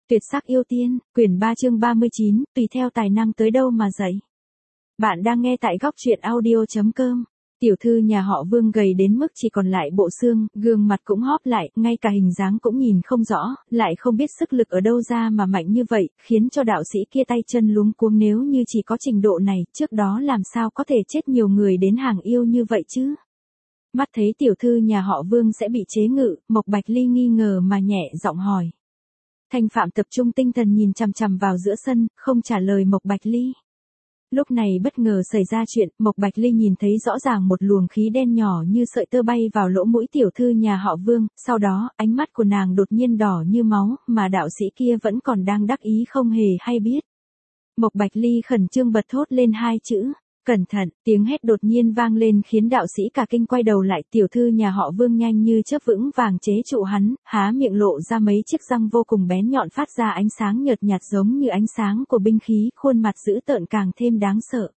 Tuyệt sắc yêu tiên, quyển 3 chương 39, tùy theo tài năng tới đâu mà dạy. Bạn đang nghe tại góc truyện audio.com. Tiểu thư nhà họ Vương gầy đến mức chỉ còn lại bộ xương, gương mặt cũng hóp lại, ngay cả hình dáng cũng nhìn không rõ, lại không biết sức lực ở đâu ra mà mạnh như vậy, khiến cho đạo sĩ kia tay chân luống cuống. Nếu như chỉ có trình độ này, trước đó làm sao có thể chết nhiều người đến hàng yêu như vậy chứ? Mắt thấy tiểu thư nhà họ Vương sẽ bị chế ngự, Mộc Bạch Ly nghi ngờ mà nhẹ giọng hỏi. Thanh Phạm tập trung tinh thần nhìn chằm chằm vào giữa sân, không trả lời Mộc Bạch Ly. Lúc này bất ngờ xảy ra chuyện, Mộc Bạch Ly nhìn thấy rõ ràng một luồng khí đen nhỏ như sợi tơ bay vào lỗ mũi tiểu thư nhà họ Vương, sau đó, ánh mắt của nàng đột nhiên đỏ như máu, mà đạo sĩ kia vẫn còn đang đắc ý không hề hay biết. Mộc Bạch Ly khẩn trương bật thốt lên hai chữ. Cẩn thận, tiếng hét đột nhiên vang lên khiến đạo sĩ cả kinh quay đầu lại. Tiểu thư nhà họ Vương nhanh như chớp vững vàng chế trụ hắn, há miệng lộ ra mấy chiếc răng vô cùng bén nhọn phát ra ánh sáng nhợt nhạt giống như ánh sáng của binh khí, khuôn mặt dữ tợn càng thêm đáng sợ.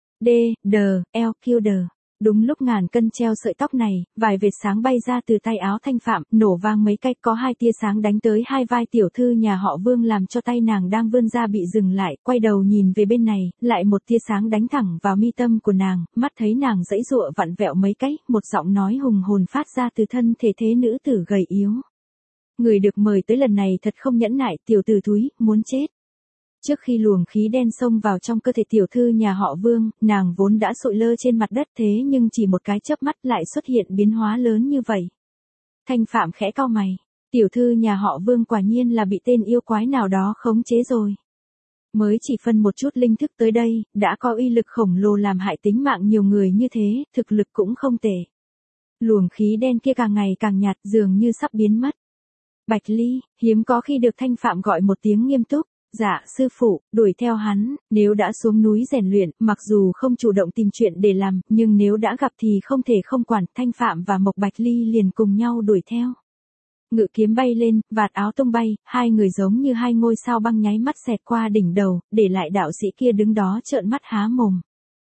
Killer. Đúng lúc ngàn cân treo sợi tóc này, vài vệt sáng bay ra từ tay áo Thanh Phạm, nổ vang mấy cái, có hai tia sáng đánh tới hai vai tiểu thư nhà họ Vương làm cho tay nàng đang vươn ra bị dừng lại, quay đầu nhìn về bên này, lại một tia sáng đánh thẳng vào mi tâm của nàng, mắt thấy nàng giãy giụa vặn vẹo mấy cái, một giọng nói hùng hồn phát ra từ thân thể thế nữ tử gầy yếu. Người được mời tới lần này thật không nhẫn nại, tiểu tử thúi, muốn chết. Trước khi luồng khí đen xông vào trong cơ thể tiểu thư nhà họ Vương, nàng vốn đã sụi lơ trên mặt đất, thế nhưng chỉ một cái chớp mắt lại xuất hiện biến hóa lớn như vậy. Thanh Phạm khẽ cau mày, tiểu thư nhà họ Vương quả nhiên là bị tên yêu quái nào đó khống chế rồi. Mới chỉ phân một chút linh thức tới đây, đã có uy lực khổng lồ làm hại tính mạng nhiều người như thế, thực lực cũng không tệ. Luồng khí đen kia càng ngày càng nhạt, dường như sắp biến mất. Bạch Ly, hiếm có khi được Thanh Phạm gọi một tiếng nghiêm túc. Dạ, sư phụ, đuổi theo hắn, nếu đã xuống núi rèn luyện, mặc dù không chủ động tìm chuyện để làm, nhưng nếu đã gặp thì không thể không quản. Thanh Phạm và Mộc Bạch Ly liền cùng nhau đuổi theo. Ngự kiếm bay lên, vạt áo tung bay, hai người giống như hai ngôi sao băng nháy mắt xẹt qua đỉnh đầu, để lại đạo sĩ kia đứng đó trợn mắt há mồm.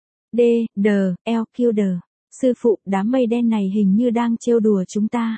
Killer. Sư phụ, đám mây đen này hình như đang trêu đùa chúng ta.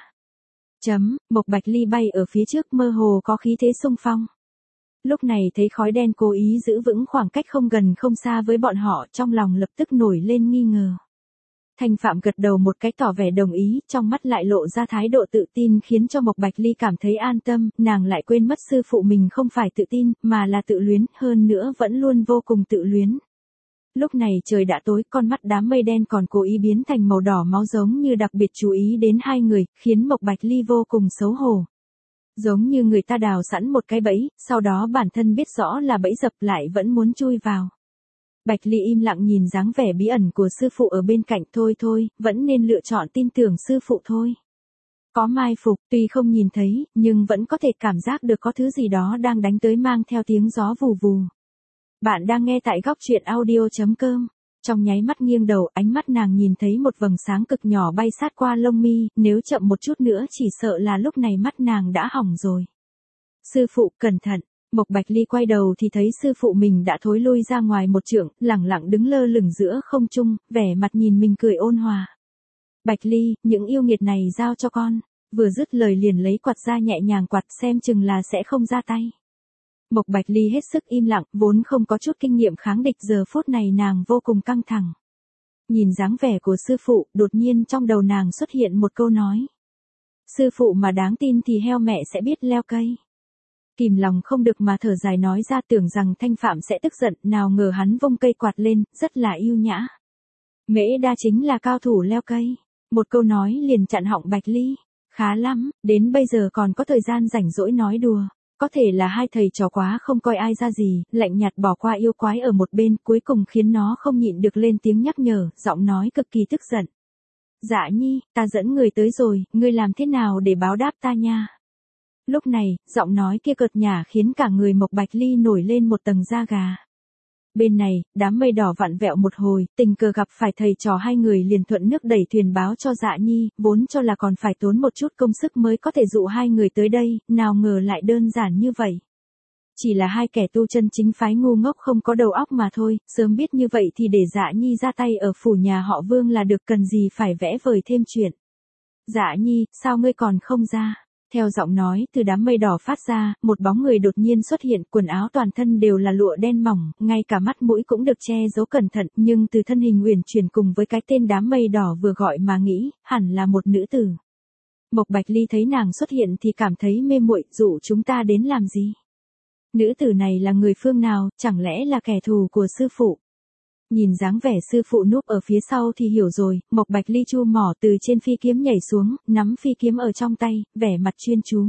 Mộc Bạch Ly bay ở phía trước mơ hồ có khí thế xung phong. Lúc này thấy khói đen cố ý giữ vững khoảng cách không gần không xa với bọn họ, trong lòng lập tức nổi lên nghi ngờ. Thanh Phạm gật đầu một cái tỏ vẻ đồng ý, trong mắt lại lộ ra thái độ tự tin khiến cho Mộc Bạch Ly cảm thấy an tâm, nàng lại quên mất sư phụ mình không phải tự tin, mà là tự luyến, hơn nữa vẫn luôn vô cùng tự luyến. Lúc này trời đã tối, con mắt đám mây đen còn cố ý biến thành màu đỏ máu giống như đặc biệt chú ý đến hai người, khiến Mộc Bạch Ly vô cùng xấu hổ. Giống như người ta đào sẵn một cái bẫy, sau đó bản thân biết rõ là bẫy dập lại vẫn muốn chui vào. Bạch Ly im lặng nhìn dáng vẻ bí ẩn của sư phụ ở bên cạnh. Thôi, vẫn nên lựa chọn tin tưởng sư phụ thôi. Có mai phục, tuy không nhìn thấy, nhưng vẫn có thể cảm giác được có thứ gì đó đang đánh tới mang theo tiếng gió vù vù. Bạn đang nghe tại góc truyện audio.com. Trong nháy mắt nghiêng đầu, ánh mắt nàng nhìn thấy một vầng sáng cực nhỏ bay sát qua lông mi, nếu chậm một chút nữa chỉ sợ là lúc này mắt nàng đã hỏng rồi. Sư phụ, cẩn thận. Mộc Bạch Ly quay đầu thì thấy sư phụ mình đã thối lui ra ngoài một trượng, lẳng lặng đứng lơ lửng giữa không trung, vẻ mặt nhìn mình cười ôn hòa. Bạch Ly, những yêu nghiệt này giao cho con. Vừa dứt lời liền lấy quạt ra nhẹ nhàng quạt, xem chừng là sẽ không ra tay. Mộc Bạch Ly hết sức im lặng, vốn không có chút kinh nghiệm kháng địch, giờ phút này nàng vô cùng căng thẳng. Nhìn dáng vẻ của sư phụ, đột nhiên trong đầu nàng xuất hiện một câu nói. Sư phụ mà đáng tin thì heo mẹ sẽ biết leo cây. Kìm lòng không được mà thở dài nói ra, tưởng rằng Thanh Phạm sẽ tức giận, nào ngờ hắn vung cây quạt lên, rất là yêu nhã. Mễ Đa chính là cao thủ leo cây. Một câu nói liền chặn họng Bạch Ly. Khá lắm, đến bây giờ còn có thời gian rảnh rỗi nói đùa. Có thể là hai thầy trò quá không coi ai ra gì, lạnh nhạt bỏ qua yêu quái ở một bên, cuối cùng khiến nó không nhịn được lên tiếng nhắc nhở, giọng nói cực kỳ tức giận. Dạ Nhi, ta dẫn người tới rồi, ngươi làm thế nào để báo đáp ta nha? Lúc này, giọng nói kia cợt nhả khiến cả người Mộc Bạch Ly nổi lên một tầng da gà. Bên này, đám mây đỏ vặn vẹo một hồi, tình cờ gặp phải thầy trò hai người liền thuận nước đẩy thuyền báo cho Dạ Nhi, vốn cho là còn phải tốn một chút công sức mới có thể dụ hai người tới đây, nào ngờ lại đơn giản như vậy. Chỉ là hai kẻ tu chân chính phái ngu ngốc không có đầu óc mà thôi, sớm biết như vậy thì để Dạ Nhi ra tay ở phủ nhà họ Vương là được, cần gì phải vẽ vời thêm chuyện. Dạ Nhi, sao ngươi còn không ra? Theo giọng nói từ đám mây đỏ phát ra, một bóng người đột nhiên xuất hiện, quần áo toàn thân đều là lụa đen mỏng, ngay cả mắt mũi cũng được che giấu cẩn thận, nhưng từ thân hình uyển chuyển cùng với cái tên đám mây đỏ vừa gọi mà nghĩ, hẳn là một nữ tử. Mộc Bạch Ly thấy nàng xuất hiện thì cảm thấy mê muội, dụ chúng ta đến làm gì? Nữ tử này là người phương nào, chẳng lẽ là kẻ thù của sư phụ? Nhìn dáng vẻ sư phụ núp ở phía sau thì hiểu rồi, Mộc Bạch Ly chu mỏ từ trên phi kiếm nhảy xuống, nắm phi kiếm ở trong tay, vẻ mặt chuyên chú.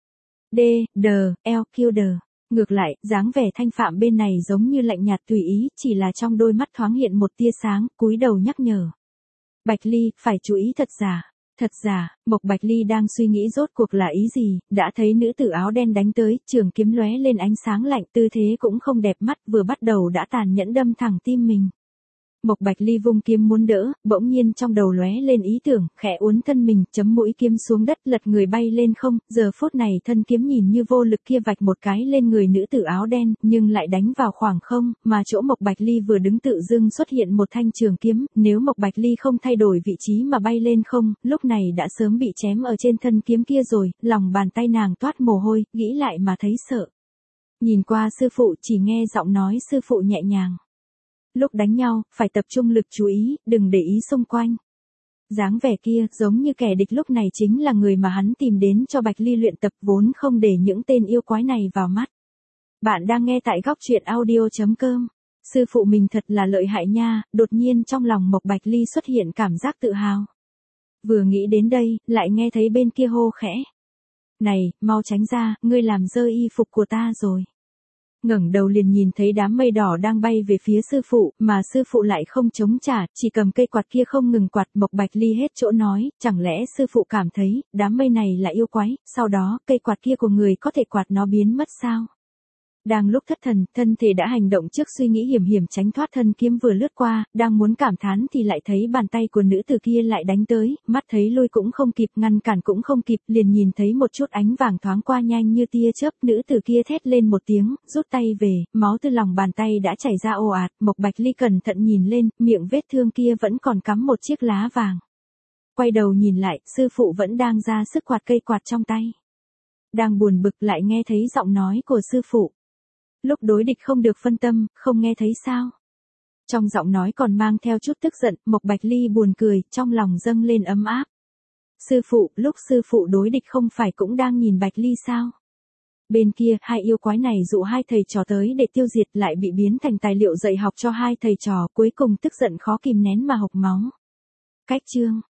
Ngược lại, dáng vẻ Thanh Phạm bên này giống như lạnh nhạt tùy ý, chỉ là trong đôi mắt thoáng hiện một tia sáng, cúi đầu nhắc nhở. Bạch Ly, phải chú ý thật giả. Thật giả, Mộc Bạch Ly đang suy nghĩ rốt cuộc là ý gì, đã thấy nữ tử áo đen đánh tới, trường kiếm lóe lên ánh sáng lạnh, tư thế cũng không đẹp mắt, vừa bắt đầu đã tàn nhẫn đâm thẳng tim mình. Mộc Bạch Ly vung kiếm muốn đỡ, bỗng nhiên trong đầu lóe lên ý tưởng, khẽ uốn thân mình, chấm mũi kiếm xuống đất, lật người bay lên không, giờ phút này thân kiếm nhìn như vô lực kia vạch một cái lên người nữ tử áo đen, nhưng lại đánh vào khoảng không, mà chỗ Mộc Bạch Ly vừa đứng tự dưng xuất hiện một thanh trường kiếm, nếu Mộc Bạch Ly không thay đổi vị trí mà bay lên không, lúc này đã sớm bị chém ở trên thân kiếm kia rồi, lòng bàn tay nàng toát mồ hôi, nghĩ lại mà thấy sợ. Nhìn qua sư phụ, chỉ nghe giọng nói sư phụ nhẹ nhàng. Lúc đánh nhau, phải tập trung lực chú ý, đừng để ý xung quanh. Dáng vẻ kia, giống như kẻ địch lúc này chính là người mà hắn tìm đến cho Bạch Ly luyện tập, vốn không để những tên yêu quái này vào mắt. Bạn đang nghe tại góc truyện audio.com. Sư phụ mình thật là lợi hại nha, đột nhiên trong lòng Mộc Bạch Ly xuất hiện cảm giác tự hào. Vừa nghĩ đến đây, lại nghe thấy bên kia hô khẽ. Này, mau tránh ra, ngươi làm rơi y phục của ta rồi. Ngẩng đầu liền nhìn thấy đám mây đỏ đang bay về phía sư phụ, mà sư phụ lại không chống trả, chỉ cầm cây quạt kia không ngừng quạt. Mộc Bạch Ly hết chỗ nói, chẳng lẽ sư phụ cảm thấy, đám mây này là yêu quái, sau đó, cây quạt kia của người có thể quạt nó biến mất sao? Đang lúc thất thần, thân thể đã hành động trước suy nghĩ hiểm hiểm tránh thoát, thân kiếm vừa lướt qua, đang muốn cảm thán thì lại thấy bàn tay của nữ tử kia lại đánh tới, mắt thấy lui cũng không kịp, ngăn cản cũng không kịp, liền nhìn thấy một chút ánh vàng thoáng qua nhanh như tia chớp, nữ tử kia thét lên một tiếng, rút tay về, máu từ lòng bàn tay đã chảy ra ồ ạt. Mộc Bạch Ly cẩn thận nhìn lên, miệng vết thương kia vẫn còn cắm một chiếc lá vàng. Quay đầu nhìn lại, sư phụ vẫn đang ra sức quạt cây quạt trong tay. Đang buồn bực lại nghe thấy giọng nói của sư phụ. Lúc đối địch không được phân tâm, không nghe thấy sao? Trong giọng nói còn mang theo chút tức giận, Mộc Bạch Ly buồn cười, trong lòng dâng lên ấm áp. Sư phụ, lúc sư phụ đối địch không phải cũng đang nhìn Bạch Ly sao? Bên kia, hai yêu quái này dụ hai thầy trò tới để tiêu diệt, lại bị biến thành tài liệu dạy học cho hai thầy trò, cuối cùng tức giận khó kìm nén mà hộc máu. Cách chương